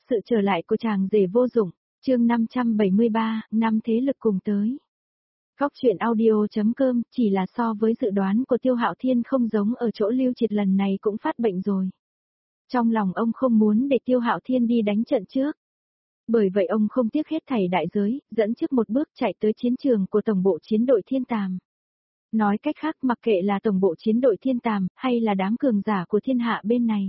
sự trở lại của chàng rể vô dụng, chương 573, năm thế lực cùng tới. Góc truyện audio.com, chỉ là so với dự đoán của Tiêu Hạo Thiên không giống ở chỗ Lưu Triệt lần này cũng phát bệnh rồi. Trong lòng ông không muốn để Tiêu Hạo Thiên đi đánh trận trước. Bởi vậy ông không tiếc hết thảy đại giới, dẫn trước một bước chạy tới chiến trường của tổng bộ chiến đội Thiên Tàm. Nói cách khác, mặc kệ là tổng bộ chiến đội Thiên Tàm, hay là đám cường giả của thiên hạ bên này.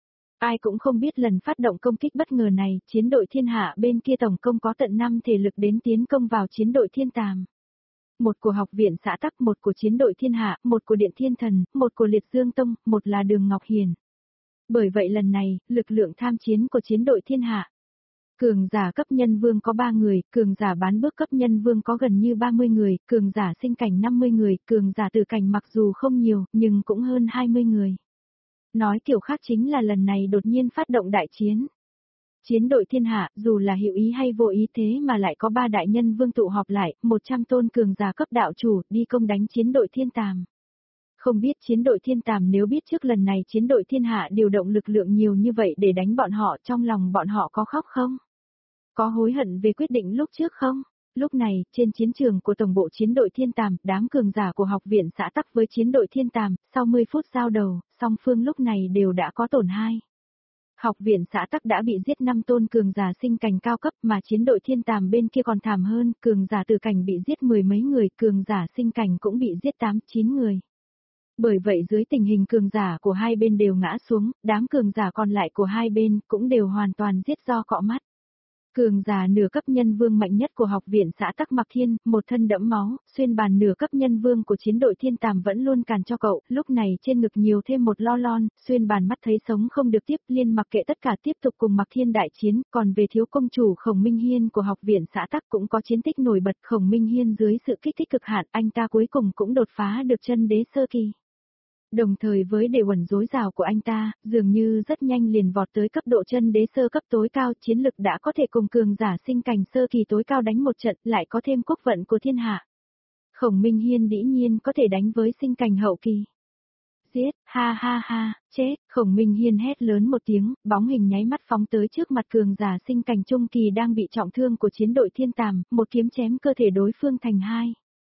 Ai cũng không biết lần phát động công kích bất ngờ này, chiến đội thiên hạ bên kia tổng công có tận 5 thể lực đến tiến công vào chiến đội Thiên Tàm. Một của học viện xã Tắc, một của chiến đội thiên hạ, một của điện thiên thần, một của liệt dương tông, một là đường Ngọc Hiền. Bởi vậy lần này, lực lượng tham chiến của chiến đội thiên hạ. Cường giả cấp nhân vương có 3 người, cường giả bán bước cấp nhân vương có gần như 30 người, cường giả sinh cảnh 50 người, cường giả tử cảnh mặc dù không nhiều, nhưng cũng hơn 20 người. Nói kiểu khác chính là lần này đột nhiên phát động đại chiến. Chiến đội thiên hạ, dù là hữu ý hay vô ý thế mà lại có 3 đại nhân vương tụ họp lại, 100 tôn cường giả cấp đạo chủ, đi công đánh chiến đội thiên tàm. Không biết chiến đội thiên tàm nếu biết trước lần này chiến đội thiên hạ điều động lực lượng nhiều như vậy để đánh bọn họ, trong lòng bọn họ có khóc không? Có hối hận về quyết định lúc trước không? Lúc này, trên chiến trường của tổng bộ chiến đội thiên tàm, đám cường giả của học viện xã Tắc với chiến đội thiên tàm, sau 10 phút giao đầu, song phương lúc này đều đã có tổn hai. Học viện xã Tắc đã bị giết 5 tôn cường giả sinh cảnh cao cấp mà chiến đội thiên tàm bên kia còn thảm hơn, cường giả tử cảnh bị giết 10 mấy người, cường giả sinh cảnh cũng bị giết 8-9 người. Bởi vậy dưới tình hình cường giả của hai bên đều ngã xuống, đám cường giả còn lại của hai bên cũng đều hoàn toàn giết do cọ mắt. Cường giả nửa cấp nhân vương mạnh nhất của học viện xã Tắc Mặc Thiên, một thân đẫm máu, xuyên bàn nửa cấp nhân vương của chiến đội thiên tàm vẫn luôn cản cho cậu, lúc này trên ngực nhiều thêm một lo lon, xuyên bàn mắt thấy sống không được tiếp, liên mặc kệ tất cả tiếp tục cùng Mặc Thiên đại chiến, còn về thiếu công chủ Khổng Minh Hiên của học viện xã Tắc cũng có chiến tích nổi bật. Khổng Minh Hiên dưới sự kích thích cực hạn, anh ta cuối cùng cũng đột phá được chân đế sơ kỳ. Đồng thời với đề uẩn dối rào của anh ta, dường như rất nhanh liền vọt tới cấp độ chân đế sơ cấp tối cao, chiến lực đã có thể cùng cường giả sinh cảnh sơ kỳ tối cao đánh một trận, lại có thêm quốc vận của thiên hạ. Khổng Minh Hiên dĩ nhiên có thể đánh với sinh cảnh hậu kỳ. Giết, ha ha ha, chết, Khổng Minh Hiên hét lớn một tiếng, bóng hình nháy mắt phóng tới trước mặt cường giả sinh cảnh trung kỳ đang bị trọng thương của chiến đội thiên tàm, một kiếm chém cơ thể đối phương thành hai.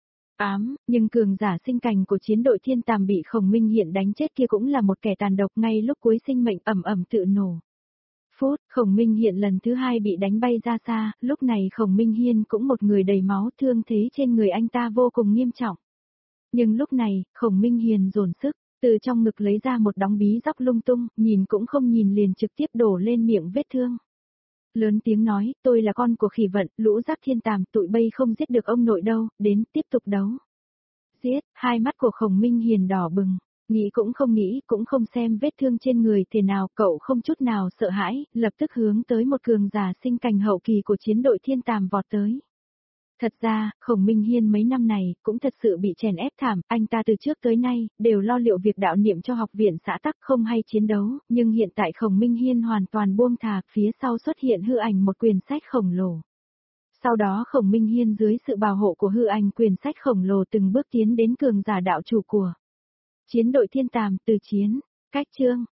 Nhưng cường giả sinh cảnh của chiến đội thiên tàm bị Khổng Minh Hiên đánh chết kia cũng là một kẻ tàn độc, ngay lúc cuối sinh mệnh ầm ầm tự nổ. Khổng Minh Hiên lần thứ hai bị đánh bay ra xa, lúc này Khổng Minh Hiên cũng một người đầy máu, thương thế trên người anh ta vô cùng nghiêm trọng. Nhưng lúc này, Khổng Minh Hiên dồn sức, từ trong ngực lấy ra một đống bí dóc lung tung, nhìn cũng không nhìn liền trực tiếp đổ lên miệng vết thương. Lớn tiếng nói, tôi là con của khỉ vận, lũ rác thiên tàm, tụi bây không giết được ông nội đâu, đến, tiếp tục đấu. Giết, hai mắt của Khổng Minh Hiền đỏ bừng, nghĩ cũng không xem vết thương trên người thế nào, cậu không chút nào sợ hãi, lập tức hướng tới một cường giả sinh cảnh hậu kỳ của chiến đội thiên tàm vọt tới. Thật ra, Khổng Minh Hiên mấy năm này cũng thật sự bị chèn ép thảm, anh ta từ trước tới nay đều lo liệu việc đạo niệm cho học viện xã Tắc, không hay chiến đấu, nhưng hiện tại Khổng Minh Hiên hoàn toàn buông thà, phía sau xuất hiện hư ảnh một quyển sách khổng lồ. Sau đó Khổng Minh Hiên dưới sự bảo hộ của hư ảnh quyển sách khổng lồ từng bước tiến đến cường giả đạo chủ của chiến đội thiên tàm. Từ chiến, cách chương